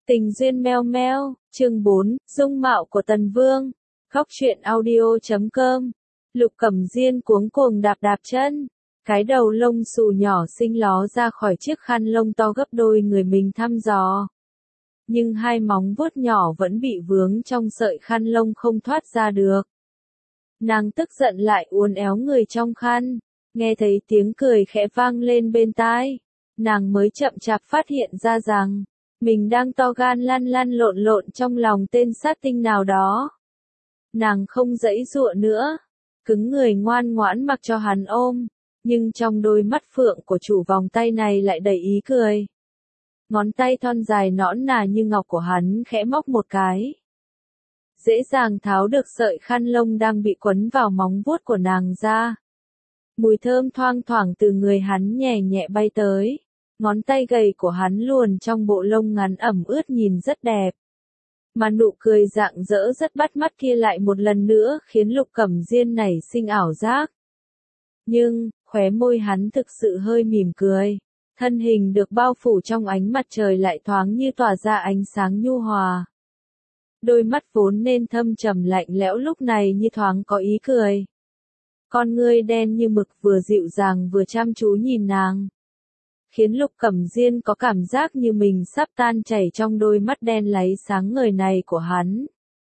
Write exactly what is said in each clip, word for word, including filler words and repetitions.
Tình duyên meo meo, chương bốn, dung mạo của Tần Vương. Góc truyện audio chấm com. Lục Cẩm Diên cuống cuồng đạp đạp chân, cái đầu lông xù nhỏ xinh ló ra khỏi chiếc khăn lông to gấp đôi người mình thăm dò. Nhưng hai móng vuốt nhỏ vẫn bị vướng trong sợi khăn lông không thoát ra được. Nàng tức giận lại uốn éo người trong khăn, nghe thấy tiếng cười khẽ vang lên bên tai. Nàng mới chậm chạp phát hiện ra rằng mình đang to gan lăn lăn lộn lộn trong lòng tên sát tinh nào đó. Nàng không giãy giụa nữa, cứng người ngoan ngoãn mặc cho hắn ôm, nhưng trong đôi mắt phượng của chủ vòng tay này lại đầy ý cười. Ngón tay thon dài nõn nà như ngọc của hắn khẽ móc một cái, dễ dàng tháo được sợi khăn lông đang bị quấn vào móng vuốt của nàng ra. Mùi thơm thoang thoảng từ người hắn nhẹ nhẹ bay tới. Ngón tay gầy của hắn luồn trong bộ lông ngắn ẩm ướt nhìn rất đẹp. Mà nụ cười rạng rỡ rất bắt mắt kia lại một lần nữa khiến Lục Cẩm Diên nảy sinh ảo giác. Nhưng, khóe môi hắn thực sự hơi mỉm cười. Thân hình được bao phủ trong ánh mặt trời lại thoáng như tỏa ra ánh sáng nhu hòa. Đôi mắt vốn nên thâm trầm lạnh lẽo lúc này như thoáng có ý cười. Con ngươi đen như mực vừa dịu dàng vừa chăm chú nhìn nàng, khiến Lục Cẩm Diên có cảm giác như mình sắp tan chảy trong đôi mắt đen láy sáng ngời này của hắn.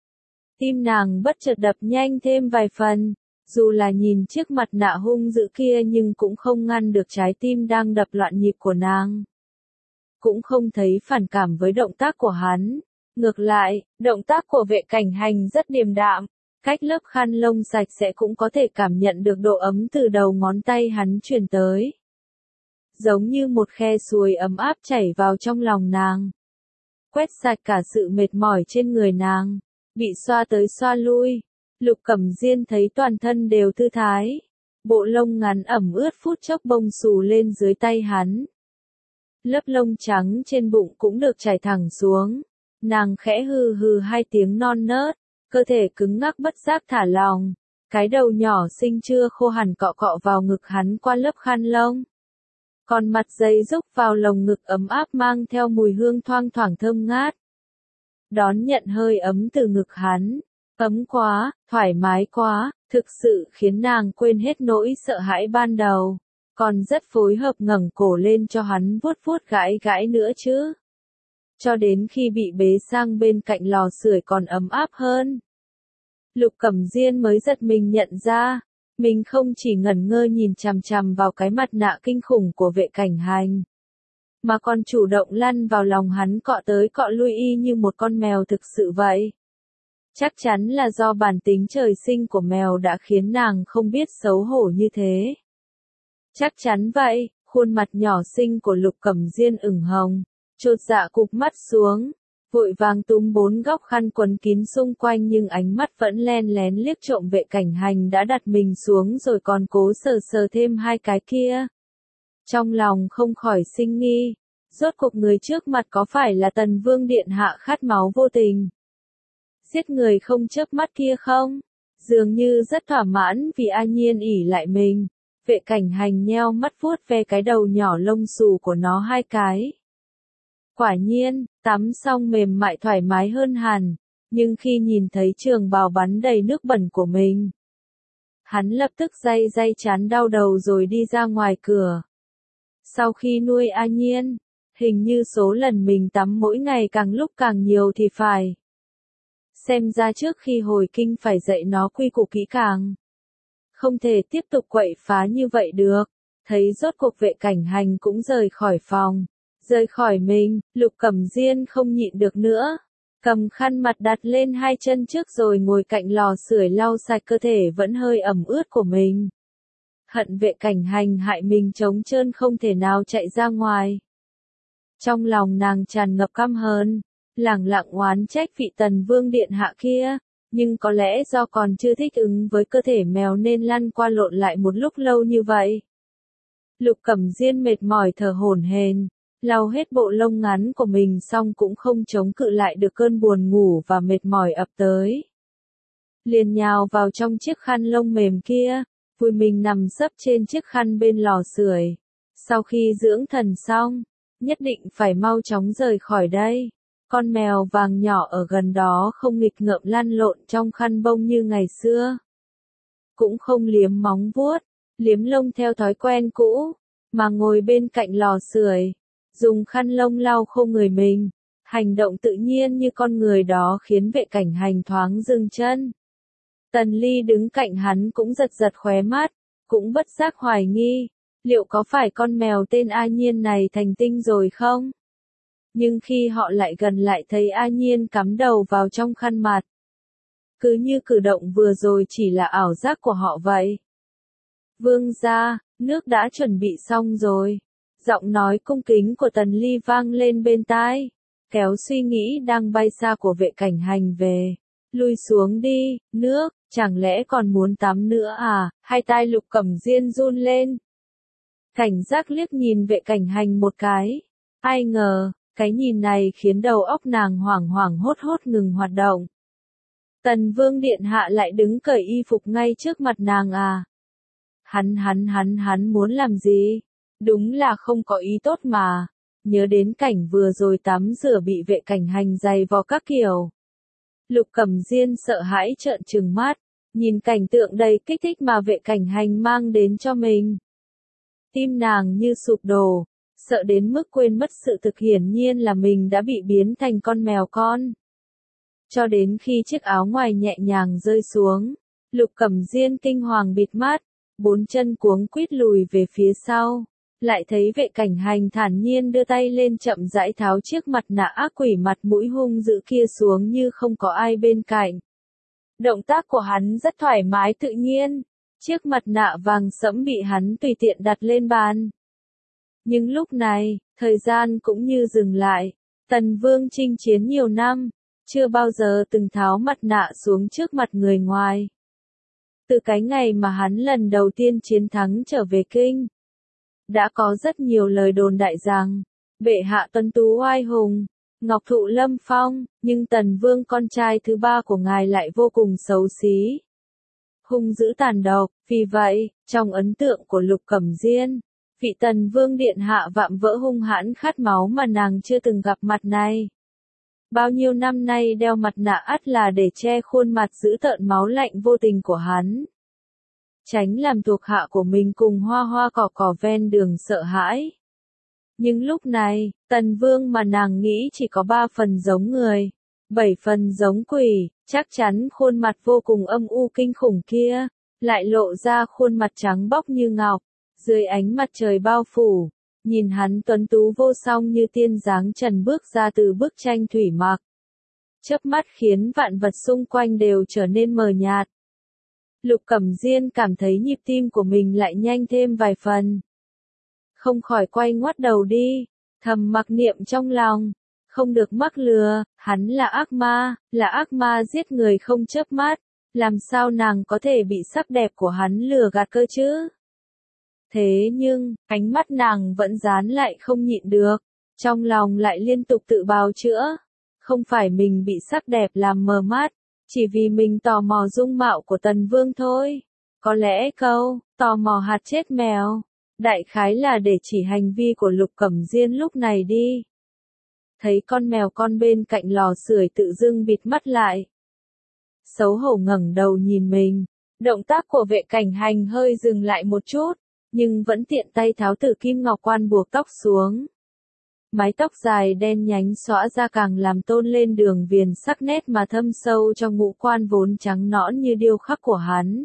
Tim nàng bất chợt đập nhanh thêm vài phần, dù là nhìn chiếc mặt nạ hung dữ kia nhưng cũng không ngăn được trái tim đang đập loạn nhịp của nàng. Cũng không thấy phản cảm với động tác của hắn, ngược lại, động tác của Vệ Cảnh Hành rất điềm đạm, cách lớp khăn lông sạch sẽ cũng có thể cảm nhận được độ ấm từ đầu ngón tay hắn truyền tới. Giống như một khe suối ấm áp chảy vào trong lòng nàng, quét sạch cả sự mệt mỏi trên người nàng, bị xoa tới xoa lui. Lục Cẩm Diên thấy toàn thân đều thư thái, bộ lông ngắn ẩm ướt phút chốc bông xù lên dưới tay hắn. Lớp lông trắng trên bụng cũng được trải thẳng xuống, nàng khẽ hừ hừ hai tiếng non nớt, cơ thể cứng ngắc bất giác thả lòng, cái đầu nhỏ xinh chưa khô hẳn cọ cọ vào ngực hắn qua lớp khăn lông. Còn mặt dây rúc vào lồng ngực ấm áp mang theo mùi hương thoang thoảng thơm ngát. Đón nhận hơi ấm từ ngực hắn, ấm quá, thoải mái quá, thực sự khiến nàng quên hết nỗi sợ hãi ban đầu, còn rất phối hợp ngẩng cổ lên cho hắn vuốt vuốt gãi gãi nữa chứ. Cho đến khi bị bế sang bên cạnh lò sưởi còn ấm áp hơn. Lục Cẩm Diên mới giật mình nhận ra, mình không chỉ ngẩn ngơ nhìn chằm chằm vào cái mặt nạ kinh khủng của Vệ Cảnh Hành, mà còn chủ động lăn vào lòng hắn cọ tới cọ lui y như một con mèo thực sự vậy. Chắc chắn là do bản tính trời sinh của mèo đã khiến nàng không biết xấu hổ như thế. Chắc chắn vậy, khuôn mặt nhỏ xinh của Lục Cẩm Diên ửng hồng, chột dạ cụp mắt xuống, vội vàng túm bốn góc khăn quấn kín xung quanh nhưng ánh mắt vẫn len lén liếc trộm Vệ Cảnh Hành đã đặt mình xuống rồi còn cố sờ sờ thêm hai cái kia. Trong lòng không khỏi sinh nghi, rốt cuộc người trước mặt có phải là Tần Vương điện hạ khát máu vô tình, giết người không chớp mắt kia không? Dường như rất thỏa mãn vì A Nhiên ỉ lại mình. Vệ Cảnh Hành nheo mắt vuốt ve cái đầu nhỏ lông xù của nó hai cái. Quả nhiên, tắm xong mềm mại thoải mái hơn hẳn, nhưng khi nhìn thấy trường bào bắn đầy nước bẩn của mình, hắn lập tức day day chán đau đầu rồi đi ra ngoài cửa. Sau khi nuôi A Nhiên, hình như số lần mình tắm mỗi ngày càng lúc càng nhiều thì phải. Xem ra trước khi hồi kinh phải dạy nó quy củ kỹ càng. Không thể tiếp tục quậy phá như vậy được. Thấy rốt cuộc Vệ Cảnh Hành cũng rời khỏi phòng. Rời khỏi mình, Lục Cẩm Diên không nhịn được nữa. Cầm khăn mặt đặt lên hai chân trước rồi ngồi cạnh lò sưởi lau sạch cơ thể vẫn hơi ẩm ướt của mình. Hận Vệ Cảnh Hành hại mình trống trơn không thể nào chạy ra ngoài. Trong lòng nàng tràn ngập căm hờn, lẳng lặng oán trách vị Tần Vương điện hạ kia, nhưng có lẽ do còn chưa thích ứng với cơ thể mèo nên lăn qua lộn lại một lúc lâu như vậy. Lục Cẩm Diên mệt mỏi thở hổn hển, lau hết bộ lông ngắn của mình xong cũng không chống cự lại được cơn buồn ngủ và mệt mỏi ập tới. Liền nhào vào trong chiếc khăn lông mềm kia, vùi mình nằm sấp trên chiếc khăn bên lò sưởi. Sau khi dưỡng thần xong, nhất định phải mau chóng rời khỏi đây. Con mèo vàng nhỏ ở gần đó không nghịch ngợm lăn lộn trong khăn bông như ngày xưa. Cũng không liếm móng vuốt, liếm lông theo thói quen cũ, mà ngồi bên cạnh lò sưởi, dùng khăn lông lau khô người mình. Hành động tự nhiên như con người đó khiến Vệ Cảnh Hành thoáng dừng chân. Tần Ly đứng cạnh hắn cũng giật giật khóe mắt, cũng bất giác hoài nghi, liệu có phải con mèo tên A Nhiên này thành tinh rồi không? Nhưng khi họ lại gần lại thấy A Nhiên cắm đầu vào trong khăn mặt. Cứ như cử động vừa rồi chỉ là ảo giác của họ vậy. Vương gia, nước đã chuẩn bị xong rồi. Giọng nói cung kính của Tần Ly vang lên bên tai, kéo suy nghĩ đang bay xa của Vệ Cảnh Hành về. Lui xuống đi, nước, chẳng lẽ còn muốn tắm nữa à? Hai tai Lục Cẩm Diên run lên. Cảnh giác liếc nhìn Vệ Cảnh Hành một cái. Ai ngờ, cái nhìn này khiến đầu óc nàng hoảng hoảng hốt hốt ngừng hoạt động. Tần Vương điện hạ lại đứng cởi y phục ngay trước mặt nàng à? Hắn hắn hắn hắn muốn làm gì? Đúng là không có ý tốt mà. Nhớ đến cảnh vừa rồi tắm rửa bị Vệ Cảnh Hành giày vò các kiểu. Lục Cẩm Diên sợ hãi trợn trừng mắt, nhìn cảnh tượng đầy kích thích mà Vệ Cảnh Hành mang đến cho mình. Tim nàng như sụp đổ, sợ đến mức quên mất sự thực hiển nhiên là mình đã bị biến thành con mèo con. Cho đến khi chiếc áo ngoài nhẹ nhàng rơi xuống, Lục Cẩm Diên kinh hoàng bịt mắt, bốn chân cuống quýt lùi về phía sau. Lại thấy Vệ Cảnh Hành thản nhiên đưa tay lên chậm rãi tháo chiếc mặt nạ ác quỷ mặt mũi hung dữ kia xuống như không có ai bên cạnh. Động tác của hắn rất thoải mái tự nhiên, chiếc mặt nạ vàng sẫm bị hắn tùy tiện đặt lên bàn. Nhưng lúc này, thời gian cũng như dừng lại, Tần Vương chinh chiến nhiều năm, chưa bao giờ từng tháo mặt nạ xuống trước mặt người ngoài. Từ cái ngày mà hắn lần đầu tiên chiến thắng trở về kinh, đã có rất nhiều lời đồn đại rằng, bệ hạ tuấn tú oai hùng, ngọc thụ lâm phong, nhưng Tần Vương con trai thứ ba của ngài lại vô cùng xấu xí, hung dữ tàn độc. Vì vậy, trong ấn tượng của Lục Cẩm Diên, vị Tần Vương điện hạ vạm vỡ hung hãn khát máu mà nàng chưa từng gặp mặt này. Bao nhiêu năm nay đeo mặt nạ ắt là để che khuôn mặt dữ tợn máu lạnh vô tình của hắn. Tránh làm thuộc hạ của mình cùng hoa hoa cỏ cỏ ven đường sợ hãi. Nhưng lúc này, Tần Vương mà nàng nghĩ chỉ có ba phần giống người, bảy phần giống quỷ, chắc chắn khuôn mặt vô cùng âm u kinh khủng kia, lại lộ ra khuôn mặt trắng bóc như ngọc, dưới ánh mặt trời bao phủ, nhìn hắn tuấn tú vô song như tiên dáng trần bước ra từ bức tranh thủy mặc. Chớp mắt khiến vạn vật xung quanh đều trở nên mờ nhạt. Lục Cẩm Diên cảm thấy nhịp tim của mình lại nhanh thêm vài phần. Không khỏi quay ngoắt đầu đi, thầm mặc niệm trong lòng, không được mắc lừa, hắn là ác ma, là ác ma giết người không chớp mắt, làm sao nàng có thể bị sắc đẹp của hắn lừa gạt cơ chứ? Thế nhưng, ánh mắt nàng vẫn dán lại không nhịn được, trong lòng lại liên tục tự bào chữa, không phải mình bị sắc đẹp làm mờ mắt, chỉ vì mình tò mò dung mạo của Tần Vương thôi. Có lẽ câu, tò mò hạt chết mèo, đại khái là để chỉ hành vi của Lục Cẩm Diên lúc này đi. Thấy con mèo con bên cạnh lò sưởi tự dưng bịt mắt lại. Xấu hổ ngẩng đầu nhìn mình, động tác của Vệ Cảnh Hành hơi dừng lại một chút, nhưng vẫn tiện tay tháo từ kim ngọc quan buộc tóc xuống. Mái tóc dài đen nhánh xõa ra càng làm tôn lên đường viền sắc nét mà thâm sâu trong ngũ quan vốn trắng nõn như điêu khắc của hắn.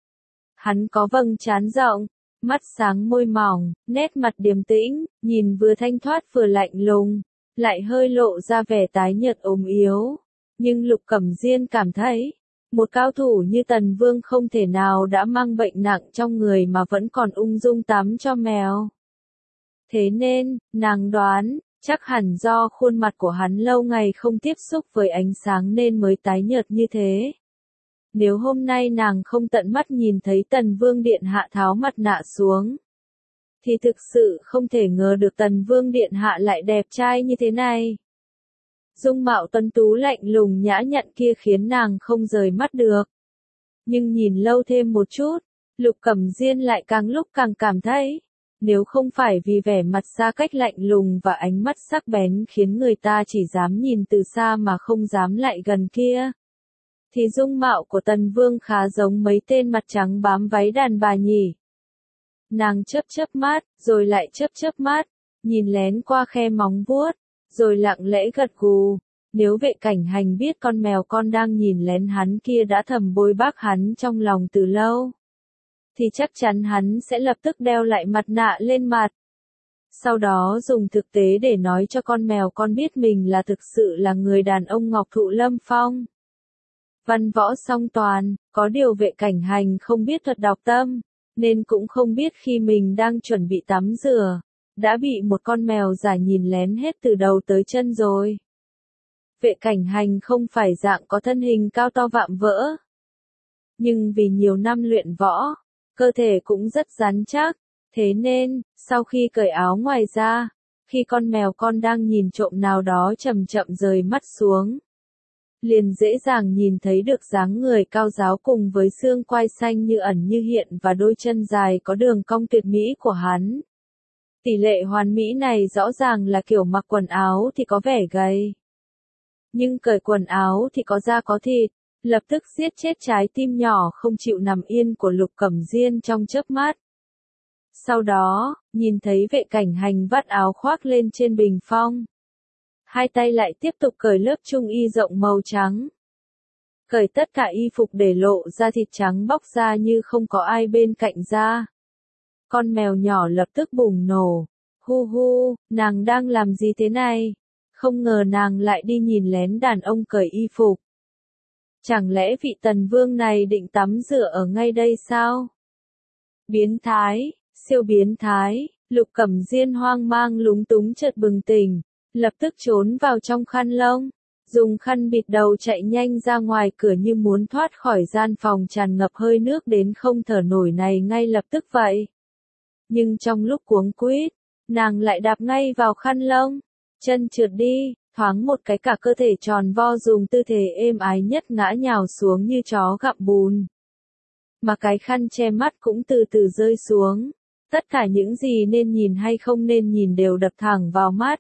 Hắn có vầng trán rộng, mắt sáng môi mỏng, nét mặt điềm tĩnh, nhìn vừa thanh thoát vừa lạnh lùng, lại hơi lộ ra vẻ tái nhợt ốm yếu. Nhưng Lục Cẩm Diên cảm thấy, một cao thủ như Tần Vương không thể nào đã mang bệnh nặng trong người mà vẫn còn ung dung tắm cho mèo. Thế nên, nàng đoán, chắc hẳn do khuôn mặt của hắn lâu ngày không tiếp xúc với ánh sáng nên mới tái nhợt như thế. Nếu hôm nay nàng không tận mắt nhìn thấy Tần Vương điện hạ tháo mặt nạ xuống, thì thực sự không thể ngờ được Tần Vương điện hạ lại đẹp trai như thế này. Dung mạo tuấn tú lạnh lùng nhã nhặn kia khiến nàng không rời mắt được. Nhưng nhìn lâu thêm một chút, Lục Cẩm Diên lại càng lúc càng cảm thấy, Nếu không phải vì vẻ mặt xa cách lạnh lùng và ánh mắt sắc bén khiến người ta chỉ dám nhìn từ xa mà không dám lại gần kia, thì dung mạo của Tần Vương khá giống mấy tên mặt trắng bám váy đàn bà nhỉ. Nàng chớp chớp mắt, rồi lại chớp chớp mắt, nhìn lén qua khe móng vuốt, rồi lặng lẽ gật gù. Nếu Vệ Cảnh Hành biết con mèo con đang nhìn lén hắn kia đã thầm bôi bác hắn trong lòng từ lâu, thì chắc chắn hắn sẽ lập tức đeo lại mặt nạ lên mặt. Sau đó dùng thực tế để nói cho con mèo con biết mình là thực sự là người đàn ông Ngọc Thụ Lâm Phong. Văn võ song toàn, có điều Vệ Cảnh Hành không biết thuật đọc tâm, nên cũng không biết khi mình đang chuẩn bị tắm rửa, đã bị một con mèo giả nhìn lén hết từ đầu tới chân rồi. Vệ Cảnh Hành không phải dạng có thân hình cao to vạm vỡ, nhưng vì nhiều năm luyện võ, cơ thể cũng rất rắn chắc, thế nên, sau khi cởi áo ngoài ra, khi con mèo con đang nhìn trộm nào đó chậm chậm rời mắt xuống, liền dễ dàng nhìn thấy được dáng người cao ráo cùng với xương quai xanh như ẩn như hiện và đôi chân dài có đường cong tuyệt mỹ của hắn. Tỷ lệ hoàn mỹ này rõ ràng là kiểu mặc quần áo thì có vẻ gầy, nhưng cởi quần áo thì có da có thịt, lập tức giết chết trái tim nhỏ không chịu nằm yên của Lục Cẩm Diên trong chớp mắt. Sau đó, nhìn thấy Vệ Cảnh Hành vắt áo khoác lên trên bình phong, hai tay lại tiếp tục cởi lớp trung y rộng màu trắng. Cởi tất cả y phục để lộ ra thịt trắng bóc ra như không có ai bên cạnh ra. Con mèo nhỏ lập tức bùng nổ. Hu hu, nàng đang làm gì thế này? Không ngờ nàng lại đi nhìn lén đàn ông cởi y phục. Chẳng lẽ vị Tần Vương này định tắm rửa ở ngay đây sao? Biến thái, siêu biến thái, Lục Cẩm Diên hoang mang lúng túng chợt bừng tỉnh, lập tức trốn vào trong khăn lông, dùng khăn bịt đầu chạy nhanh ra ngoài cửa như muốn thoát khỏi gian phòng tràn ngập hơi nước đến không thở nổi này ngay lập tức vậy. Nhưng trong lúc cuống quýt, nàng lại đạp ngay vào khăn lông, chân trượt đi, thoáng một cái cả cơ thể tròn vo dùng tư thế êm ái nhất ngã nhào xuống như chó gặm bùn. Mà cái khăn che mắt cũng từ từ rơi xuống, tất cả những gì nên nhìn hay không nên nhìn đều đập thẳng vào mắt.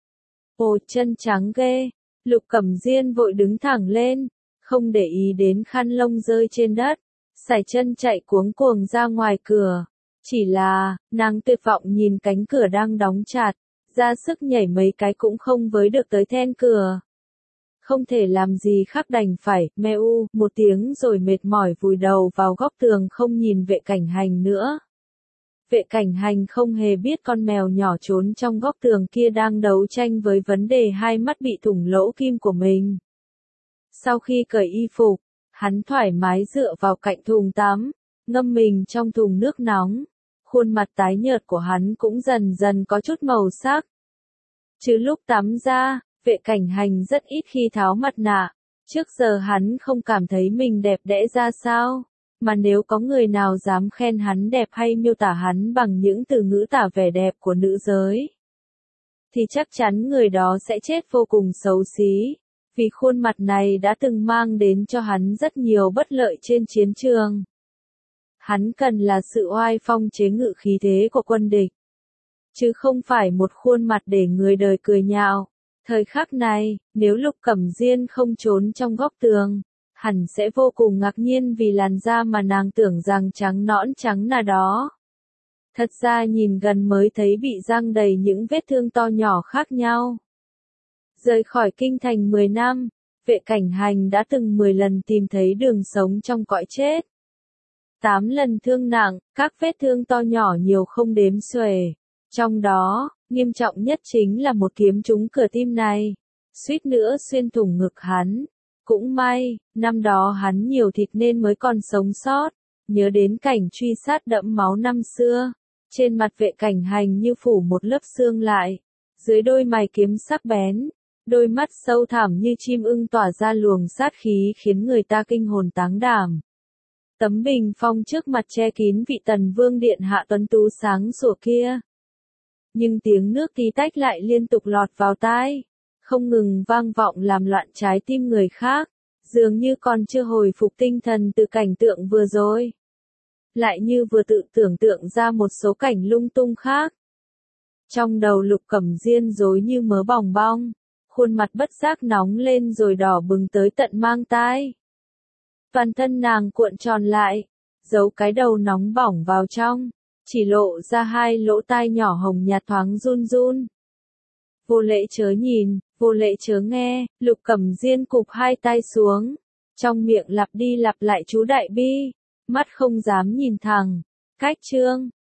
Ồ, chân trắng ghê, Lục Cẩm Diên vội đứng thẳng lên, không để ý đến khăn lông rơi trên đất, sải chân chạy cuống cuồng ra ngoài cửa. Chỉ là, nàng tuyệt vọng nhìn cánh cửa đang đóng chặt, ra sức nhảy mấy cái cũng không với được tới then cửa. Không thể làm gì khác đành phải, meo, một tiếng rồi mệt mỏi vùi đầu vào góc tường không nhìn Vệ Cảnh Hành nữa. Vệ Cảnh Hành không hề biết con mèo nhỏ trốn trong góc tường kia đang đấu tranh với vấn đề hai mắt bị thủng lỗ kim của mình. Sau khi cởi y phục, hắn thoải mái dựa vào cạnh thùng tắm, ngâm mình trong thùng nước nóng. Khuôn mặt tái nhợt của hắn cũng dần dần có chút màu sắc. Chứ lúc tắm ra, Vệ Cảnh Hành rất ít khi tháo mặt nạ. Trước giờ hắn không cảm thấy mình đẹp đẽ ra sao. Mà nếu có người nào dám khen hắn đẹp hay miêu tả hắn bằng những từ ngữ tả vẻ đẹp của nữ giới, thì chắc chắn người đó sẽ chết vô cùng xấu xí. Vì khuôn mặt này đã từng mang đến cho hắn rất nhiều bất lợi trên chiến trường. Hắn cần là sự oai phong chế ngự khí thế của quân địch, chứ không phải một khuôn mặt để người đời cười nhạo. Thời khắc này, nếu Lục Cẩm Diên không trốn trong góc tường, hẳn sẽ vô cùng ngạc nhiên vì làn da mà nàng tưởng rằng trắng nõn trắng là đó. Thật ra nhìn gần mới thấy bị răng đầy những vết thương to nhỏ khác nhau. Rời khỏi kinh thành mười năm, Vệ Cảnh Hành đã từng mười lần tìm thấy đường sống trong cõi chết. tám lần thương nặng, các vết thương to nhỏ nhiều không đếm xuể. Trong đó, nghiêm trọng nhất chính là một kiếm trúng cửa tim này, suýt nữa xuyên thủng ngực hắn. Cũng may, năm đó hắn nhiều thịt nên mới còn sống sót. Nhớ đến cảnh truy sát đẫm máu năm xưa, trên mặt Vệ Cảnh Hành như phủ một lớp xương lại, dưới đôi mày kiếm sắc bén, đôi mắt sâu thẳm như chim ưng tỏa ra luồng sát khí khiến người ta kinh hồn táng đảm. Tấm bình phong trước mặt che kín vị Tần Vương điện hạ tuấn tú sáng sủa kia. Nhưng tiếng nước tí tách lại liên tục lọt vào tai, không ngừng vang vọng làm loạn trái tim người khác, dường như còn chưa hồi phục tinh thần từ cảnh tượng vừa rồi. lại như vừa tự tưởng tượng ra một số cảnh lung tung khác. Trong đầu Lục Cẩm Diên rối như mớ bòng bong, khuôn mặt bất giác nóng lên rồi đỏ bừng tới tận mang tai. Toàn thân nàng cuộn tròn lại, giấu cái đầu nóng bỏng vào trong, chỉ lộ ra hai lỗ tai nhỏ hồng nhạt thoáng run run. Vô Lễ chớ nhìn, Vô Lễ chớ nghe, Lục Cẩm Diên cụp hai tay xuống, trong miệng lặp đi lặp lại chú đại bi, mắt không dám nhìn thẳng. Cách chương